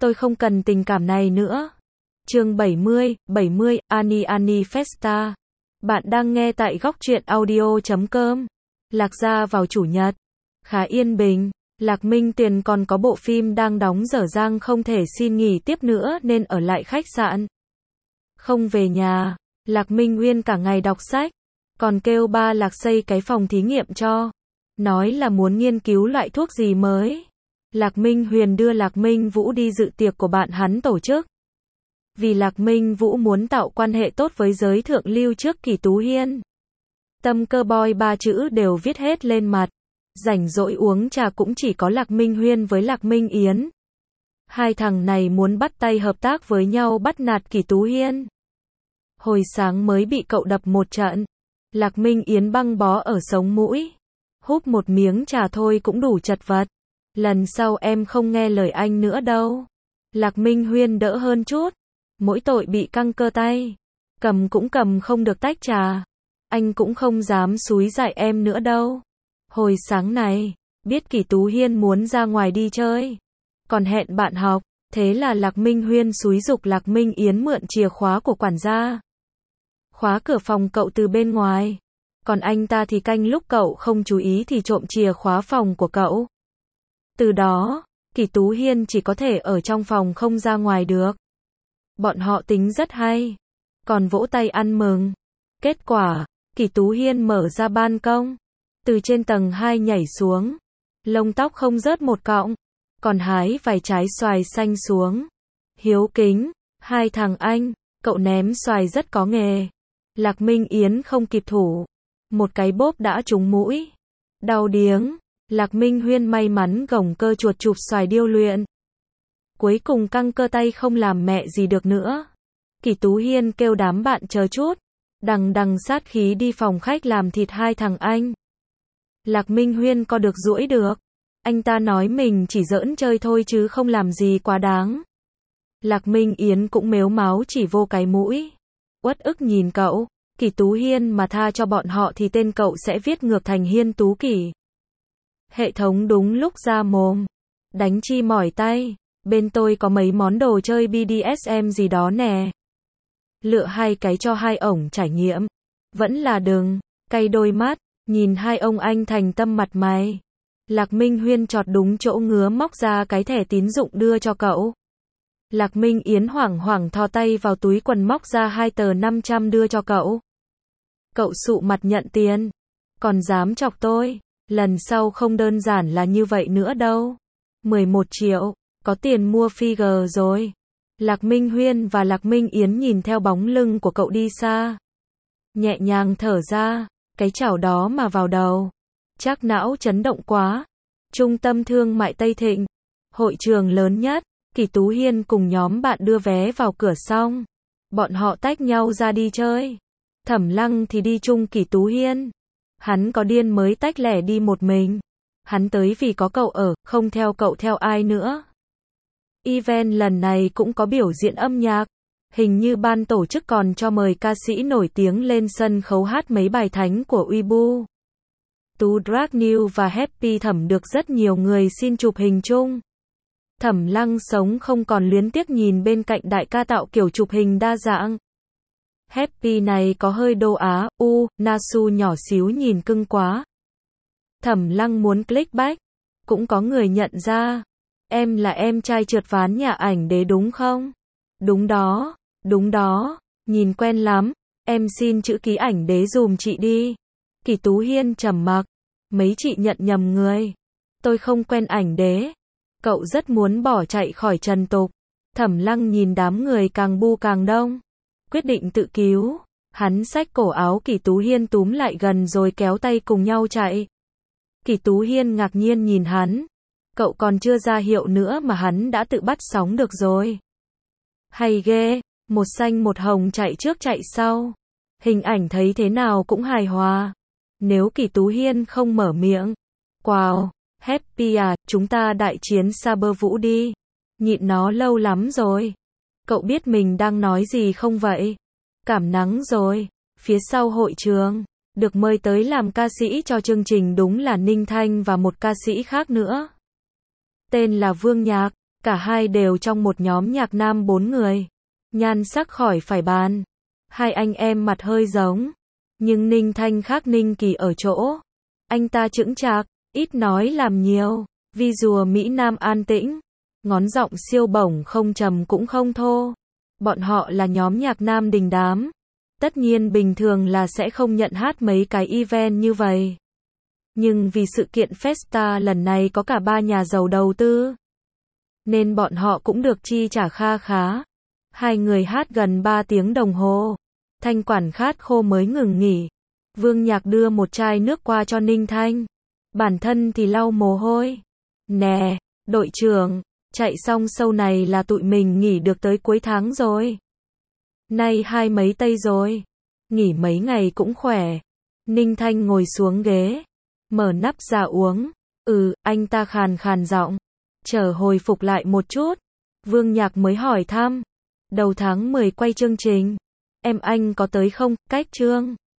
tôi không cần tình cảm này nữa. Chương 70, Ani Ani Festa. Bạn đang nghe tại góc truyện audio.com. Lạc Gia vào chủ nhật. Khá yên bình. Lạc Minh Tuyền còn có bộ phim đang đóng dở dang không thể xin nghỉ tiếp nữa nên ở lại khách sạn. Không về nhà. Lạc Minh Uyên cả ngày đọc sách. Còn kêu ba Lạc xây cái phòng thí nghiệm cho. Nói là muốn nghiên cứu loại thuốc gì mới. Lạc Minh Huyền đưa Lạc Minh Vũ đi dự tiệc của bạn hắn tổ chức. Vì Lạc Minh Vũ muốn tạo quan hệ tốt với giới thượng lưu trước Kỷ Tú Hiên. Tâm cơ boy ba chữ đều viết hết lên mặt. Rảnh rỗi uống trà cũng chỉ có Lạc Minh Huyên với Lạc Minh Yến. Hai thằng này muốn bắt tay hợp tác với nhau bắt nạt Kỷ Tú Hiên. Hồi sáng mới bị cậu đập một trận. Lạc Minh Yến băng bó ở sống mũi. Húp một miếng trà thôi cũng đủ chật vật. Lần sau em không nghe lời anh nữa đâu. Lạc Minh Huyên đỡ hơn chút. Mỗi tội bị căng cơ tay. Cầm cũng cầm không được tách trà. Anh cũng không dám xúi dại em nữa đâu. Hồi sáng này, biết Kỷ Tú Hiên muốn ra ngoài đi chơi. Còn hẹn bạn học. Thế là Lạc Minh Huyên xúi giục Lạc Minh Yến mượn chìa khóa của quản gia. Khóa cửa phòng cậu từ bên ngoài. Còn anh ta thì canh lúc cậu không chú ý thì trộm chìa khóa phòng của cậu. Từ đó, Kỷ Tú Hiên chỉ có thể ở trong phòng không ra ngoài được. Bọn họ tính rất hay. Còn vỗ tay ăn mừng. Kết quả, Kỷ Tú Hiên mở ra ban công. Từ trên tầng 2 nhảy xuống. Lông tóc không rớt một cọng. Còn hái vài trái xoài xanh xuống. Hiếu kính, hai thằng anh, cậu ném xoài rất có nghề. Lạc Minh Yến không kịp thủ. Một cái bốp đã trúng mũi. Đau điếng. Lạc Minh Huyên may mắn gồng cơ chuột chụp xoài điêu luyện. Cuối cùng căng cơ tay không làm mẹ gì được nữa. Kỷ Tú Hiên kêu đám bạn chờ chút. Đằng sát khí đi phòng khách làm thịt hai thằng anh. Lạc Minh Huyên có được duỗi được. Anh ta nói mình chỉ giỡn chơi thôi chứ không làm gì quá đáng. Lạc Minh Yến cũng mếu máo chỉ vô cái mũi. Uất ức nhìn cậu. Kỷ Tú Hiên mà tha cho bọn họ thì tên cậu sẽ viết ngược thành Hiên Tú Kỷ. Hệ thống đúng lúc ra mồm. Đánh chi mỏi tay. Bên tôi có mấy món đồ chơi BDSM gì đó nè. Lựa hai cái cho hai ổng trải nghiệm. Vẫn là đừng. Cay đôi mắt. Nhìn hai ông anh thành tâm mặt mày. Lạc Minh Huyên chọt đúng chỗ ngứa móc ra cái thẻ tín dụng đưa cho cậu. Lạc Minh Yến hoảng hoảng thò tay vào túi quần móc ra 2 tờ 500 đưa cho cậu. Cậu sụ mặt nhận tiền. Còn dám chọc tôi. Lần sau không đơn giản là như vậy nữa đâu. 11 triệu. Có tiền mua figure rồi. Lạc Minh Huyên và Lạc Minh Yến nhìn theo bóng lưng của cậu đi xa. Nhẹ nhàng thở ra. Cái chảo đó mà vào đầu. Chắc não chấn động quá. Trung tâm thương mại Tây Thịnh. Hội trường lớn nhất. Kỷ Tú Hiên cùng nhóm bạn đưa vé vào cửa xong. Bọn họ tách nhau ra đi chơi. Thẩm Lăng thì đi chung Kỷ Tú Hiên. Hắn có điên mới tách lẻ đi một mình. Hắn tới vì có cậu ở, không theo cậu theo ai nữa. Event lần này cũng có biểu diễn âm nhạc. Hình như ban tổ chức còn cho mời ca sĩ nổi tiếng lên sân khấu hát mấy bài thánh của Weibo. Tú Drag New và Happy Thẩm được rất nhiều người xin chụp hình chung. Thẩm Lăng sống không còn luyến tiếc nhìn bên cạnh đại ca tạo kiểu chụp hình đa dạng. Happy này có hơi Đông Á, Nasu nhỏ xíu nhìn cưng quá. Thẩm Lăng muốn click back. Cũng có người nhận ra. Em là em trai trượt ván nhà ảnh đế đúng không? Đúng đó, nhìn quen lắm. Em xin chữ ký ảnh đế dùm chị đi. Kỷ Tú Hiên trầm mặc. Mấy chị nhận nhầm người. Tôi không quen ảnh đế. Cậu rất muốn bỏ chạy khỏi trần tục. Thẩm Lăng nhìn đám người càng bu càng đông. Quyết định tự cứu. Hắn xách cổ áo Kỷ Tú Hiên túm lại gần rồi kéo tay cùng nhau chạy. Kỷ Tú Hiên ngạc nhiên nhìn hắn. Cậu còn chưa ra hiệu nữa mà hắn đã tự bắt sóng được rồi. Hay ghê, một xanh một hồng chạy trước chạy sau. Hình ảnh thấy thế nào cũng hài hòa. Nếu Kỷ Tú Hiên không mở miệng. Wow, Happy à, chúng ta đại chiến Saber Vũ đi. Nhịn nó lâu lắm rồi. Cậu biết mình đang nói gì không vậy? Cảm nắng rồi. Phía sau hội trường, được mời tới làm ca sĩ cho chương trình đúng là Ninh Thanh và một ca sĩ khác nữa. Tên là Vương Nhạc. Cả hai đều trong một nhóm nhạc nam 4 người. Nhan sắc khỏi phải bàn. Hai anh em mặt hơi giống. Nhưng Ninh Thanh khác Ninh Kỳ ở chỗ. Anh ta chững chạc, ít nói làm nhiều. Visual Mỹ Nam an tĩnh. Ngón giọng siêu bổng không trầm cũng không thô. Bọn họ là nhóm nhạc nam đình đám. Tất nhiên bình thường là sẽ không nhận hát mấy cái event như vậy. Nhưng vì sự kiện Festa lần này có cả 3 nhà giàu đầu tư, nên bọn họ cũng được chi trả kha khá. Hai người hát gần 3 tiếng đồng hồ. Thanh quản khát khô mới ngừng nghỉ. Vương Nhạc đưa một chai nước qua cho Ninh Thanh. Bản thân thì lau mồ hôi. Nè, đội trưởng, chạy xong show này là tụi mình nghỉ được tới cuối tháng rồi. Nay 20 mấy tây rồi. Nghỉ mấy ngày cũng khỏe. Ninh Thanh ngồi xuống ghế. Mở nắp ra uống. Anh ta khàn khàn giọng. Chờ hồi phục lại một chút. Vương Nhạc mới hỏi thăm. Đầu tháng 10 quay chương trình. Anh có tới không? Cách chương.